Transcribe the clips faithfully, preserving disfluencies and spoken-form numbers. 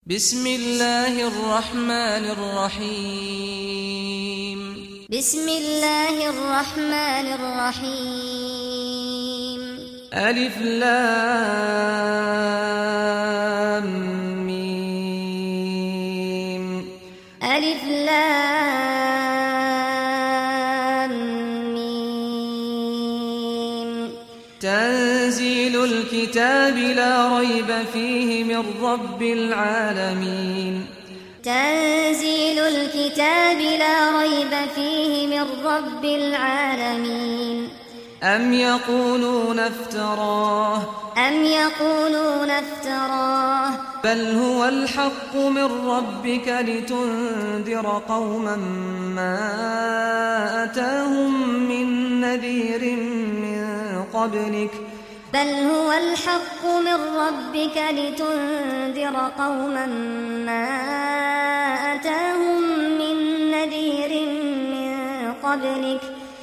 بسم الله الرحمن الرحيم بسم الله الرحمن الرحيم ألف لام ميم ألف لام ميم تنزيل الكتاب لا ريب فيه من رب العالمين تنزيل الكتاب لا ريب فيه من رب العالمين أم يقولون افتراه أم يقولون افتراه بل هو الحق من ربك لتنذر قوما ما أتاهم من نذير من قبلك بل هو الحق من ربك لتنذر قوما ما أتاهم من نذير من قبلك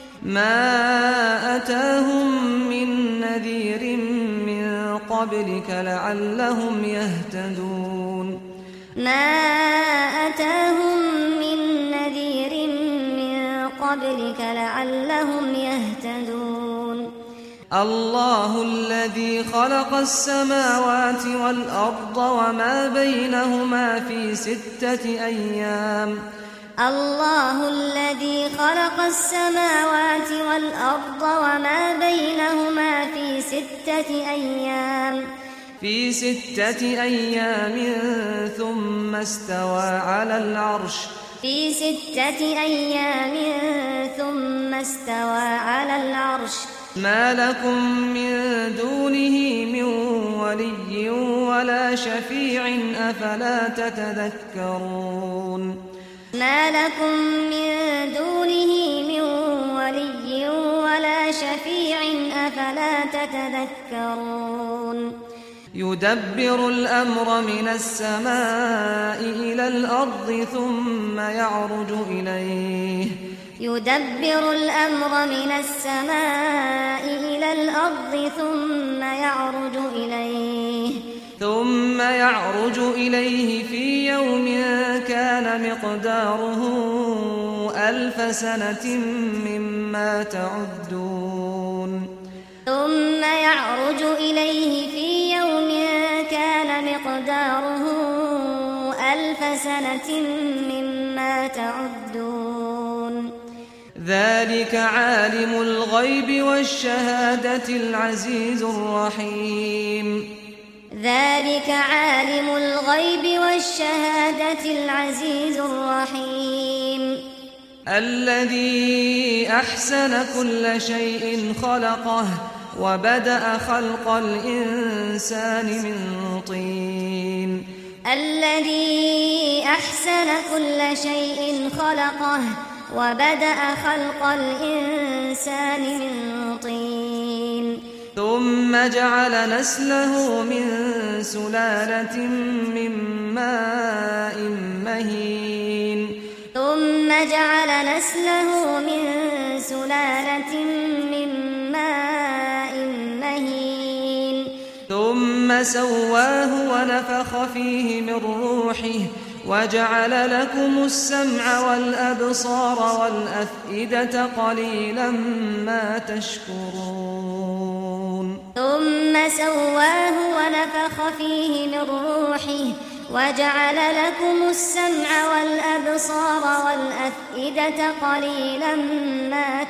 ما أتاهم من نذير من قبلك لعلهم يهتدون ما أتاهم من نذير من قبلك لعلهم يهتدون الله الذي خلق السماوات والأرض وما بينهما في ستة أيام الله الذي خلق السماوات والأرض وما بينهما في ستة أيام في ستة أيام ثم استوى على العرش في ستة أيام ثم استوى على العرش ما لكم من دونه من ولي ولا شفيع أفلا تتذكرون ما لكم من دونه من ولي ولا شفيع أفلا تتذكرون يدبر الأمر من السماء إلى الأرض ثم يعرج إليه يدبر الأمر من السماء إلى الأرض ثم يعرج إليه ثم يعرج إليه في يوم كان مقداره ألف سنة مما تعدون ثم يعرج إليه في يوم كان مقداره ألف سنة مما تعدون ذلك عالم الغيب والشهادة العزيز الرحيم ذلك عالم الغيب والشهادة العزيز الرحيم الذي أحسن كل شيء خلقه وبدأ خلق الإنسان من طين الذي أحسن كل شيء خلقه وبدأ خلق الإنسان من طين ثم جعل نسله من سلالة من ماء مهين ثم جعل نسله من سلالة من ماء مهين ثم سواه ونفخ فيه من روحه وجعل لكم السمع والأبصار والأفئدة قليلا ما تشكرون ثم سواه ونفخ فيه من روحه وجعل لكم السمع والأبصار والأفئدة قليلا ما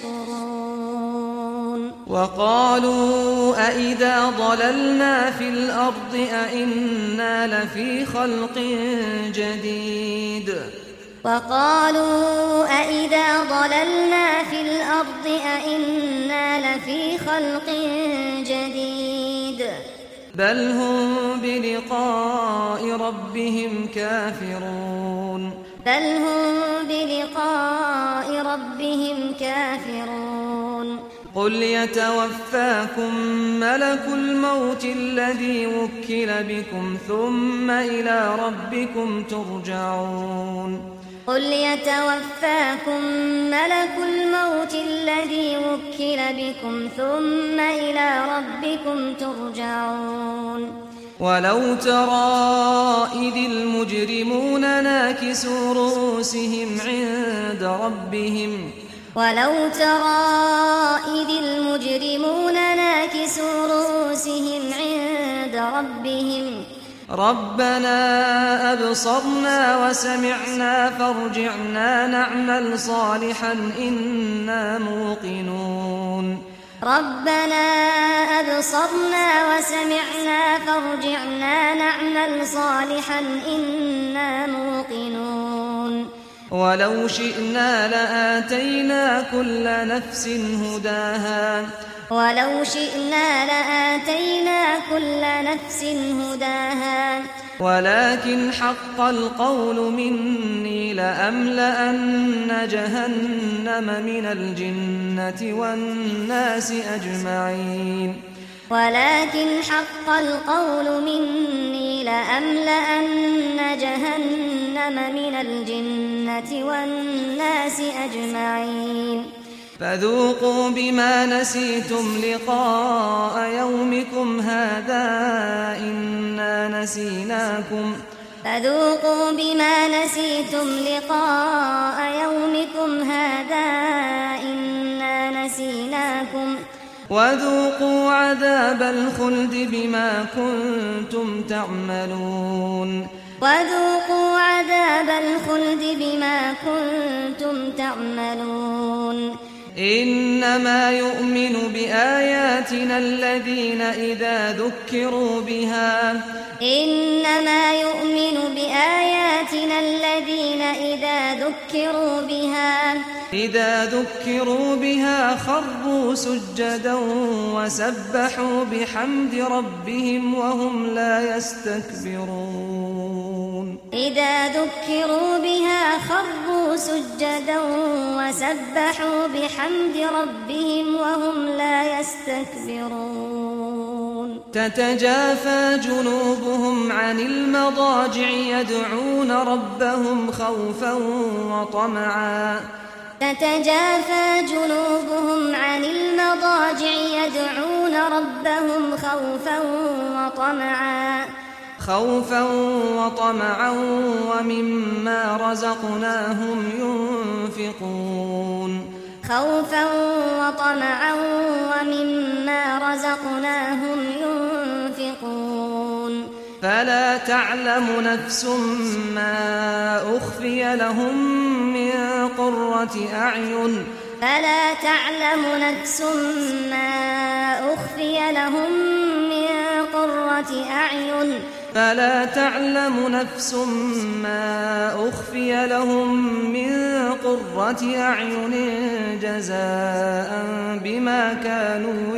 تشكرون وقالوا أئذا ضللنا في الأرض أئنا لفي خلق جديد وقالوا أئذا ضللنا في الأرض أئنا لفي خلق جديد بل هم بلقاء ربهم كافرون بل هم بلقاء ربهم كافرون قل يتوفاكم ملك الموت الذي وكل بكم ثم إلى ربكم ترجعون قل يتوفاكم ملك الموت الذي وكل بكم ثم إلى ربكم ترجعون ولو ترى إذ المجرمون ناكسوا رؤوسهم عند ربهم ولو ترى إذ المجرمون ناكسوا رؤوسهم عند ربهم ربنا أبصرنا وسمعنا فارجعنا نعمل صالحا إنا موقنون ربنا أبصرنا وسمعنا فارجعنا نعمل صالحا إنا موقنون ولو شئنا لآتينا كل نفس هداها ولو شئنا لآتينا كل نفس هداها ولكن حق القول مني لأملأن جهنم من الجنة والناس أجمعين ولكن حق القول مني لأملأن جهنم من الجنة والناس أجمعين فذوقوا بما نسيتم لقاء يومكم هذا إنا نسيناكم فذوقوا بما نسيتم لقاء يومكم هذا إنا نسيناكم وذوقوا عذاب الخلد بما كنتم تعملون وذوقوا عذاب الخلد بما كنتم تعملون إنما يؤمن بآياتنا الذين إذا ذكروا بها إنما يؤمن بآياتنا الذين إذا ذكروا بها إذا ذكروا بها خروا سجدا وسبحوا بحمد ربهم وهم لا يستكبرون إذا ذكروا بها خروا سجدا وسبحوا بحمد ربهم وهم لا يستكبرون تتجافى جنوبهم عن المضاجع يدعون ربهم خوفا وطمعا تتجافى جنوبهم عن المضاجع يدعون ربهم خوفا وطمعا خوفا وطمعا ومما رزقناهم ينفقون خوفا وطمعا ومما رزقناهم ينفقون فلا تعلم نفس ما أخفي لهم من قرة أعين فلا تعلم نفس ما أخفي لهم من قرة أعين فلا تعلم نفس ما أخفي لهم من قرة أعين جزاء بما كانوا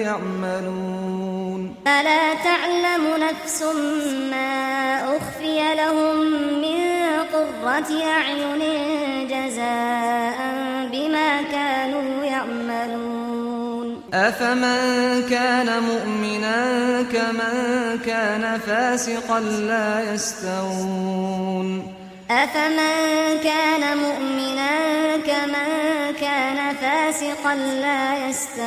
يعملون فلا تعلم نفس ما أخفي لهم من قرة أعين جزاء بما كانوا يعملون أفمن كان مؤمنا كمن كان فاسقا لا يستوون أفمن كان مؤمنا كمن كان فاسقا لا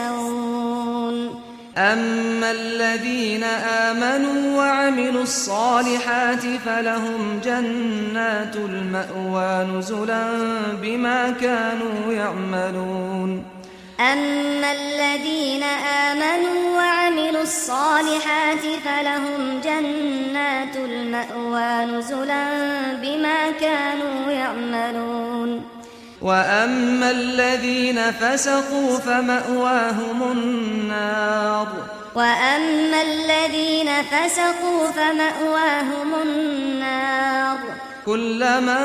يستوون أما الذين آمنوا وعملوا الصالحات فلهم جنات المأوى نزلا بما كانوا يعملون أما الذين آمنوا وعملوا الصالحات فلهم جنات المأوى نزلا بما كانوا يعملون وأما الذين فسقوا فمأواهم النار وأما الذين فسقوا فمأواهم النار كلما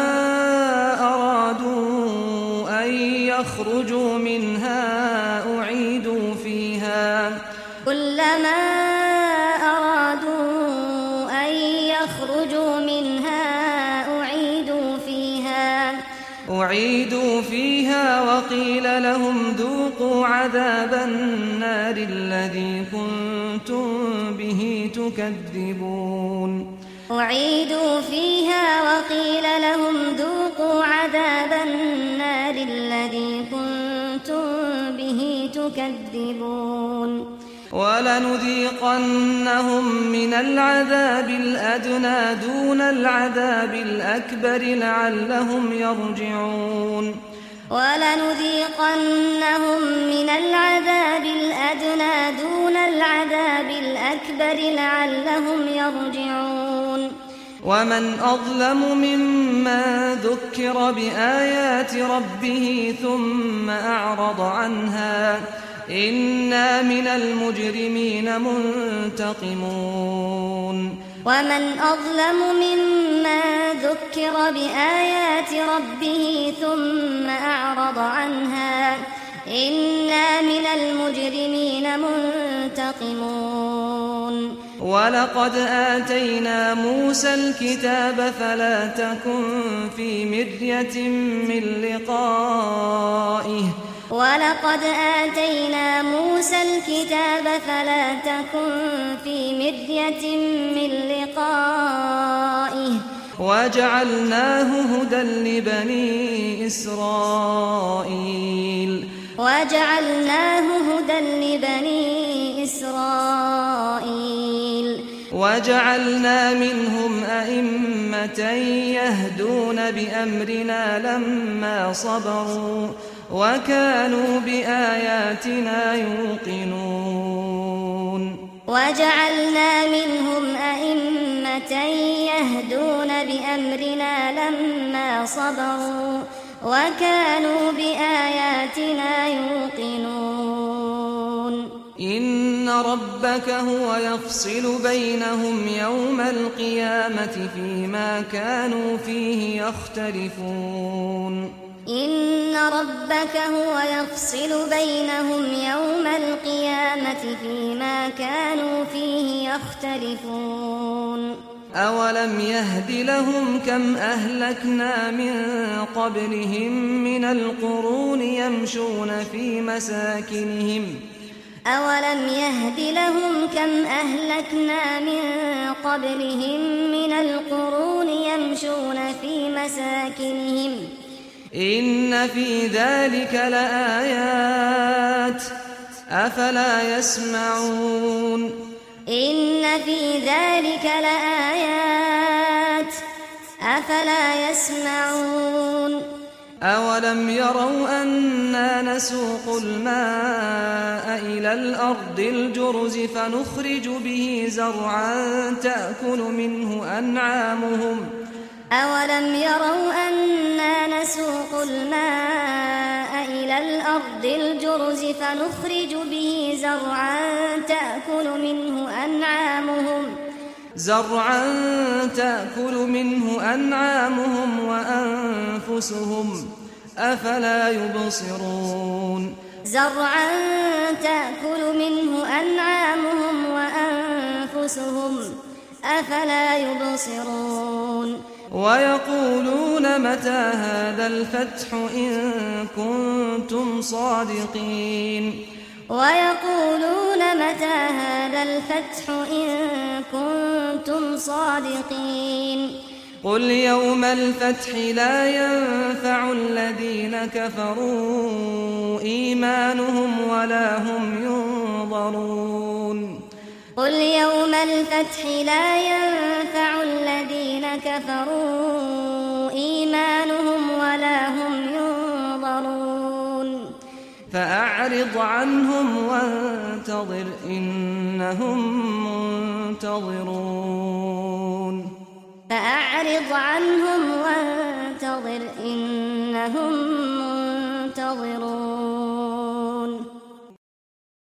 أرادوا أن يخرجوا منها أعيدوا فيها كلما أرادوا أن يخرجوا منها أعيدوا فيها أعيدوا فيها وقيل لهم ذوقوا عذاب النار الذي كنتم به تكذبون أعيدوا فيها وقيل لهم ذوقوا عذاب النار الذي كنتم به تكذبون ولنذيقنهم من العذاب الأدنى دون العذاب الأكبر لعلهم يرجعون ولنذيقنهم من العذاب الأدنى دون العذاب الأكبر لعلهم يرجعون ومن أظلم ممن ذكر بآيات ربه ثم أعرض عنها إنا من المجرمين منتقمون ومن أظلم ممن ذكر بآيات ربه ثم أعرض عنها إنا من المجرمين منتقمون ولقد آتينا موسى الكتاب فلا تكن في مرية من لقائه ولقد آتينا موسى الكتاب فلا تكن في مرية من لقائه وجعلناه هدى لبني إسرائيل وجعلناه هدى لبني إسرائيل وجعلنا منهم أئمة يهدون بأمرنا لما صبروا وكانوا بآياتنا يوقنون وجعلنا منهم أئمة يهدون بأمرنا لما صبروا وكانوا بآياتنا يوقنون إن ربك هو يفصل بينهم يوم القيامة فيما كانوا فيه يختلفون إن ربك هو يفصل بينهم يوم القيامة فيما كانوا فيه يختلفون أولم يهد لهم كم أهلكنا من قبلهم من القرون يمشون في مساكنهم أولم يهد لهم كم أهلكنا من قبلهم من القرون يمشون في مساكنهم إن في ذلك لآيات أفلا يسمعون إن في ذلك لآيات أفلا يسمعون أولم يروا أنا نسوق الماء إلى الأرض الجرز فنخرج به زرعا تأكل منه أنعامهم أولم يروا أنا نسوق الماء إلى الأرض الجرز فنخرج به زرعا تأكل منه أنعامهم زرعا تأكل منه أنعامهم وأنفسهم أفلا يبصرون زرعا تأكل منه أنعامهم وأنفسهم أفلا يبصرون ويقولون متى هذا الفتح إن كنتم صادقين ويقولون متى هذا الفتح إن كنتم صادقين قل يوم الفتح لا ينفع الذين كفروا إيمانهم ولا هم ينظرون قل يوم الفتح لا ينفع الذين كفروا إيمانهم ولا هم ينظرون فأعرض عنهم وانتظر إنهم منتظرون فأعرض عنهم وانتظر إنهم منتظرون